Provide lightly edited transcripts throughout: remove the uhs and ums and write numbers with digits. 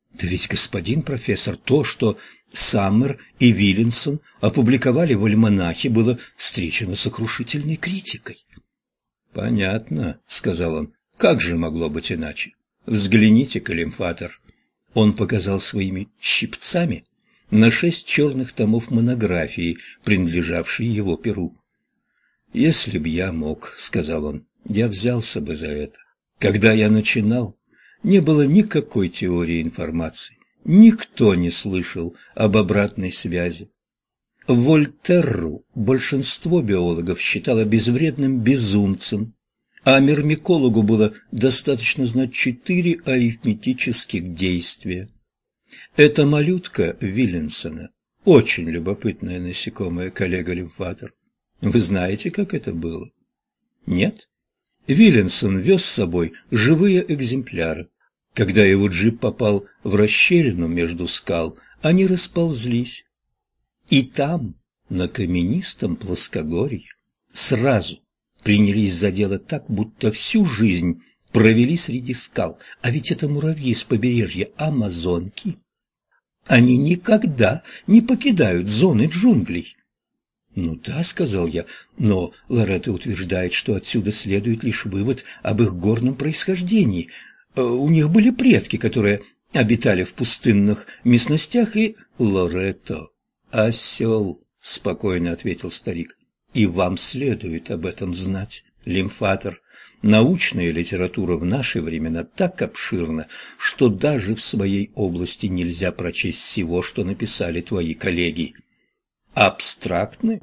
Да ведь, господин профессор, то, что Саммер и Виллинсон опубликовали в альманахе, было встречено сокрушительной критикой. «Понятно», — сказал он, — «как же могло быть иначе? Взгляните-ка, Лимфатор». Он показал своими щипцами на 6 черных томов монографии, принадлежавшей его перу. «Если б я мог», — сказал он, — «я взялся бы за это. Когда я начинал, не было никакой теории информации, никто не слышал об обратной связи. Вольтерру большинство биологов считало безвредным безумцем, а мирмикологу было достаточно знать 4 арифметических действия. Эта малютка Виллинсона – очень любопытное насекомое, коллега-лимфатор. Вы знаете, как это было? Нет? Виллинсон вез с собой живые экземпляры. Когда его джип попал в расщелину между скал, они расползлись. И там, на каменистом плоскогорье, сразу принялись за дело так, будто всю жизнь провели среди скал. А ведь это муравьи с побережья Амазонки. Они никогда не покидают зоны джунглей. «Ну да», — сказал я, — «но Лоретта утверждает, что отсюда следует лишь вывод об их горном происхождении. У них были предки, которые обитали в пустынных местностях, и...» «Лоретто — осел», — спокойно ответил старик, — «и вам следует об этом знать, Лимфатор. Научная литература в наши времена так обширна, что даже в своей области нельзя прочесть всего, что написали твои коллеги. Абстрактны?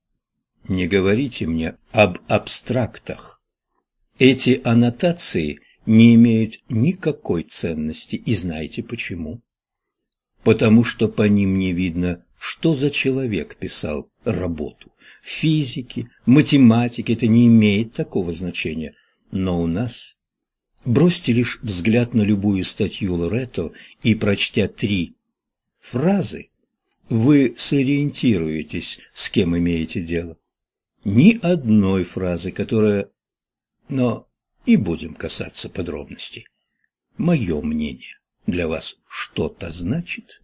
Не говорите мне об абстрактах. Эти аннотации не имеют никакой ценности, и знаете почему? Потому что по ним не видно, что за человек писал работу. В физике, математике это не имеет такого значения, но у нас... Бросьте лишь взгляд на любую статью Лоретто и, прочтя 3 фразы, вы сориентируетесь, с кем имеете дело. Ни одной фразы, которая... Но и будем касаться подробностей. Мое мнение для вас что-то значит?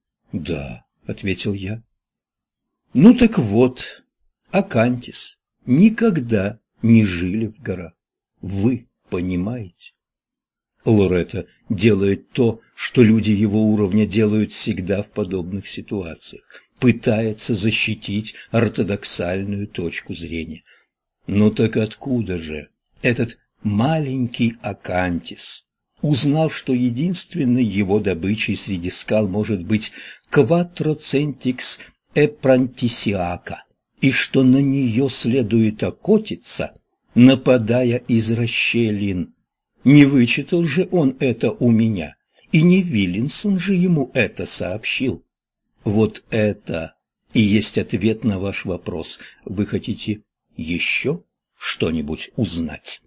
Да, ответил я. Ну так вот, Акантис никогда не жили в горах. Вы понимаете? Лоретта делает то, что люди его уровня делают всегда в подобных ситуациях. Пытается защитить ортодоксальную точку зрения. Ну так откуда же этот маленький Акантис узнал, что единственной его добычей среди скал может быть Quattrocentix эпрантисиака, и что на нее следует охотиться, нападая из расщелин? Не вычитал же он это у меня, и не Виллинсон же ему это сообщил. Вот это и есть ответ на ваш вопрос. Вы хотите еще что-нибудь узнать?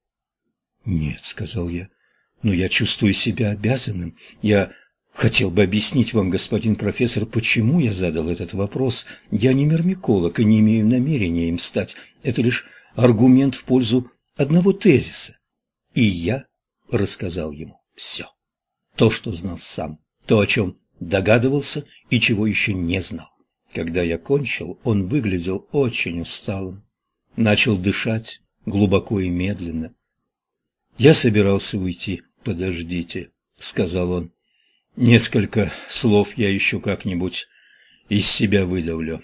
Нет, сказал я, но я чувствую себя обязанным. Я хотел бы объяснить вам, господин профессор, почему я задал этот вопрос. Я не мирмиколог и не имею намерения им стать. Это лишь аргумент в пользу одного тезиса. И я рассказал ему все. То, что знал сам, то, о чем догадывался и чего еще не знал. Когда я кончил, он выглядел очень усталым. Начал дышать глубоко и медленно. Я собирался уйти. «Подождите», — сказал он. «Несколько слов я еще как-нибудь из себя выдавлю.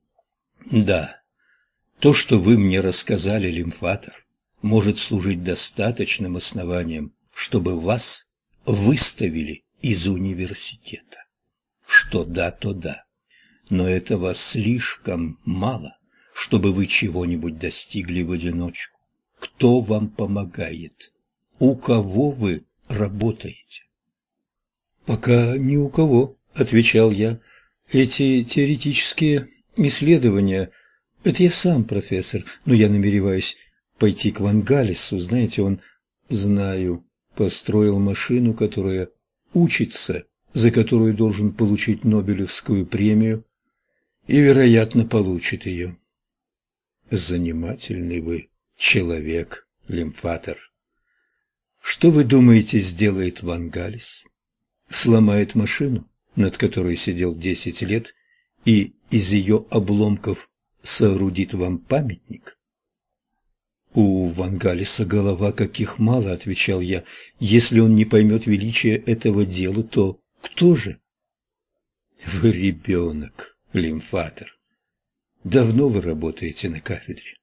Да, то, что вы мне рассказали, Лимфатор, может служить достаточным основанием, чтобы вас выставили из университета. Что да, то да. Но этого слишком мало, чтобы вы чего-нибудь достигли в одиночку. Кто вам помогает? У кого вы работаете? Пока ни у кого, отвечал я. Эти теоретические исследования, это я сам, профессор, но я намереваюсь пойти к Вангалису. Знаете, он, знаю, построил машину, которая учится, за которую должен получить Нобелевскую премию, и, вероятно, получит ее. Занимательный вы человек, Лимфатор. Что вы думаете, сделает Вангалис? сломает машину, над которой сидел 10 лет, и из ее обломков соорудит вам памятник? «У Вангалиса голова каких мало», — отвечал я. «Если он не поймет величия этого дела, то кто же?» «Вы ребенок, лимфатор. Давно вы работаете на кафедре?»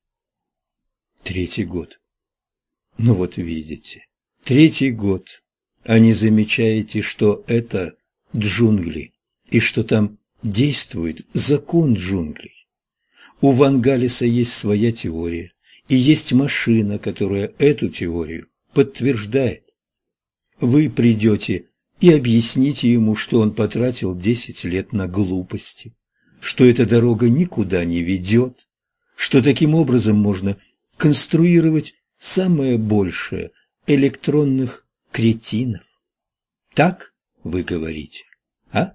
«3-й год». «Ну вот видите, 3-й год, а не замечаете, что это джунгли, и что там действует закон джунглей. У Вангалиса есть своя теория, и есть машина, которая эту теорию подтверждает. Вы придете и объясните ему, что он потратил 10 лет на глупости, что эта дорога никуда не ведет, что таким образом можно конструировать самое большее электронных кретинов. Так вы говорите, а?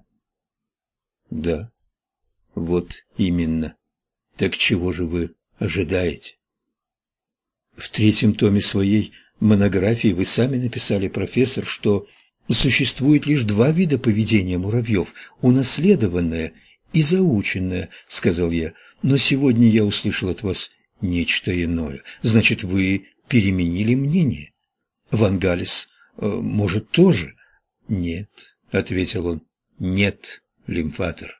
Да, вот именно. Так чего же вы ожидаете? В 3-м томе своей монографии вы сами написали, профессор, что существует лишь 2 вида поведения муравьев – унаследованное и заученное, сказал я. Но сегодня я услышал от вас нечто иное. Значит, вы переменили мнение. Вангалис, может, тоже? Нет, ответил он. Нет, лимфатор.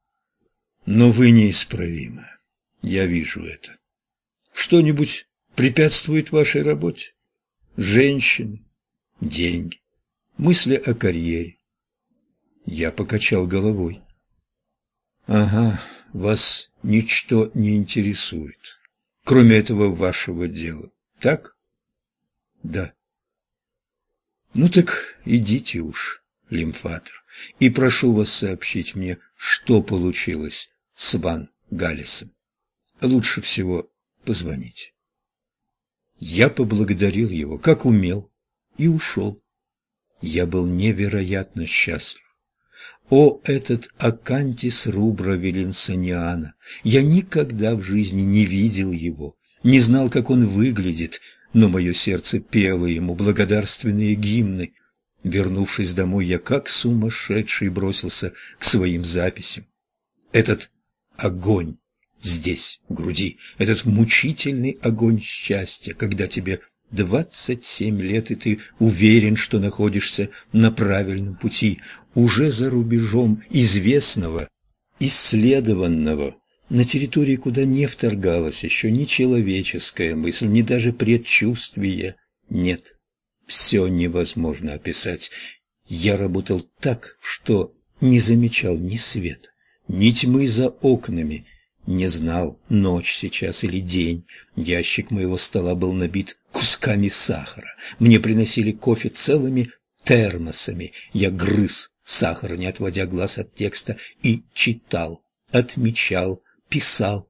Но вы неисправимы. Я вижу это. Что-нибудь препятствует вашей работе? Женщины, деньги, мысли о карьере. Я покачал головой. Ага, вас ничто не интересует, кроме этого вашего дела, так? Да. Ну так идите уж, лимфатор, и прошу вас сообщить мне, что получилось с Вангалисом. Лучше всего позвоните. Я поблагодарил его, как умел, и ушел. Я был невероятно счастлив. О, этот Акантис рубра Виленсониана! Я никогда в жизни не видел его, не знал, как он выглядит, но мое сердце пело ему благодарственные гимны. Вернувшись домой, я как сумасшедший бросился к своим записям. Этот огонь здесь, в груди, этот мучительный огонь счастья, когда тебе 27 лет, и ты уверен, что находишься на правильном пути, уже за рубежом известного, исследованного, на территории, куда не вторгалась еще ни человеческая мысль, ни даже предчувствие. Нет, все невозможно описать. Я работал так, что не замечал ни света, ни тьмы за окнами, не знал, ночь сейчас или день. Ящик моего стола был набит кусками сахара. Мне приносили кофе целыми термосами. Я грыз сахар, не отводя глаз от текста, и читал, отмечал, писал,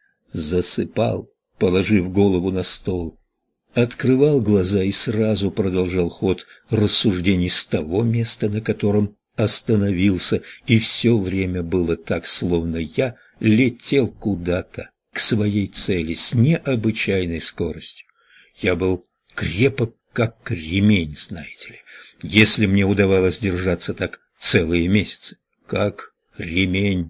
засыпал, положив голову на стол, открывал глаза и сразу продолжал ход рассуждений с того места, на котором остановился, и все время было так, словно я летел куда-то к своей цели с необычайной скоростью. Я был крепок, как ремень, знаете ли, если мне удавалось держаться так целые месяцы, как ремень.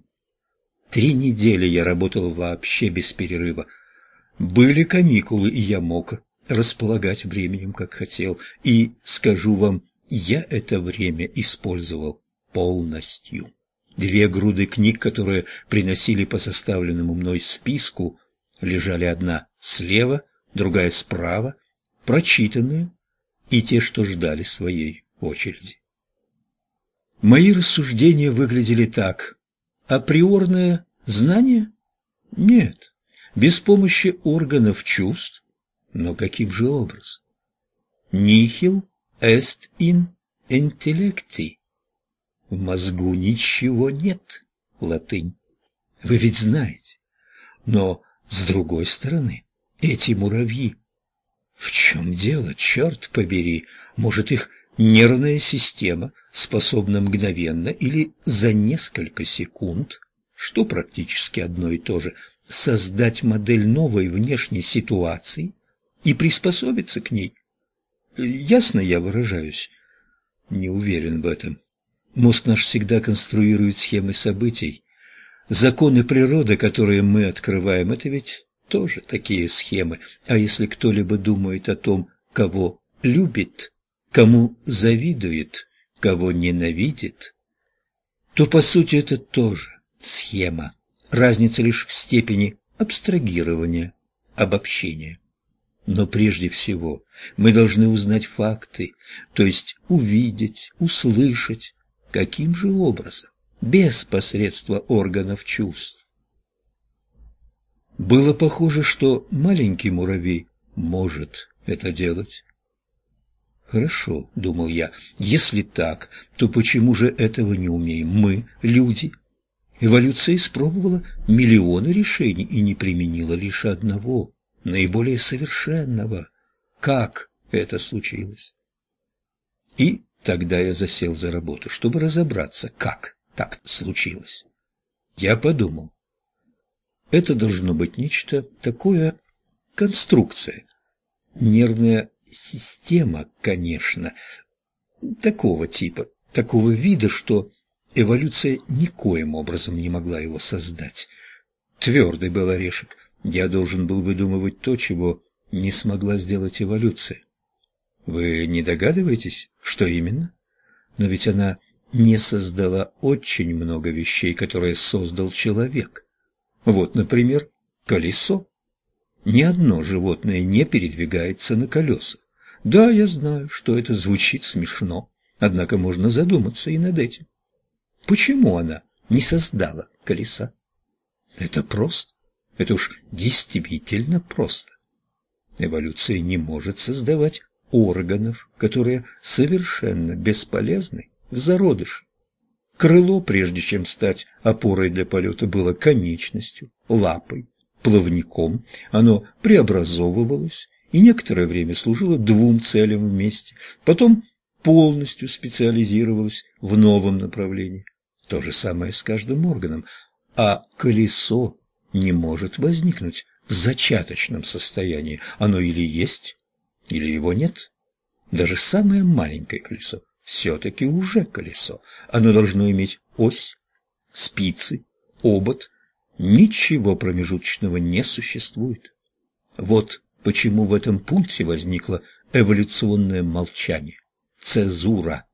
3 недели я работал вообще без перерыва. Были каникулы, и я мог располагать временем, как хотел, и, скажу вам, я это время использовал полностью. 2 груды книг, которые приносили по составленному мной списку, лежали одна слева, другая справа, прочитанные, и те, что ждали своей очереди. Мои рассуждения выглядели так. Априорное знание? Нет, без помощи органов чувств. Но каким же образом? Nihil est in intellecti. В мозгу ничего нет, латынь. Вы ведь знаете. Но, с другой стороны, эти муравьи. В чем дело, черт побери? Может, их нервная система способна мгновенно или за несколько секунд, что практически одно и то же, создать модель новой внешней ситуации и приспособиться к ней? Ясно я выражаюсь? Не уверен в этом. Мозг наш всегда конструирует схемы событий. Законы природы, которые мы открываем, это ведь тоже такие схемы. А если кто-либо думает о том, кого любит, кому завидует, кого ненавидит, то, по сути, это тоже схема. Разница лишь в степени абстрагирования, обобщения. Но прежде всего мы должны узнать факты, то есть увидеть, услышать, каким же образом, без посредства органов чувств. Было похоже, что маленький муравей может это делать. «Хорошо», — думал я, — «если так, то почему же этого не умеем мы, люди?» Эволюция испробовала миллионы решений и не применила лишь одного, наиболее совершенного. Как это случилось? И тогда я засел за работу, чтобы разобраться, как так случилось. Я подумал, это должно быть нечто такое, конструкция, нервная система, конечно, такого типа, такого вида, что эволюция никоим образом не могла его создать. Твердый был орешек. Я должен был выдумывать то, чего не смогла сделать эволюция. Вы не догадываетесь, что именно? Но ведь она не создала очень много вещей, которые создал человек. Вот, например, колесо. Ни одно животное не передвигается на колесах. Да, я знаю, что это звучит смешно, однако можно задуматься и над этим. Почему она не создала колеса? Это просто. Это уж действительно просто. Эволюция не может создавать органов, которые совершенно бесполезны в зародыше. Крыло, прежде чем стать опорой для полета, было конечностью, лапой, плавником. Оно преобразовывалось и некоторое время служило двум целям вместе, потом полностью специализировалось в новом направлении. То же самое с каждым органом. А колесо не может возникнуть в зачаточном состоянии. Оно или есть, или его нет. Даже самое маленькое колесо все-таки уже колесо. Оно должно иметь ось, спицы, обод. Ничего промежуточного не существует. Вот почему в этом пункте возникло эволюционное молчание, цезура.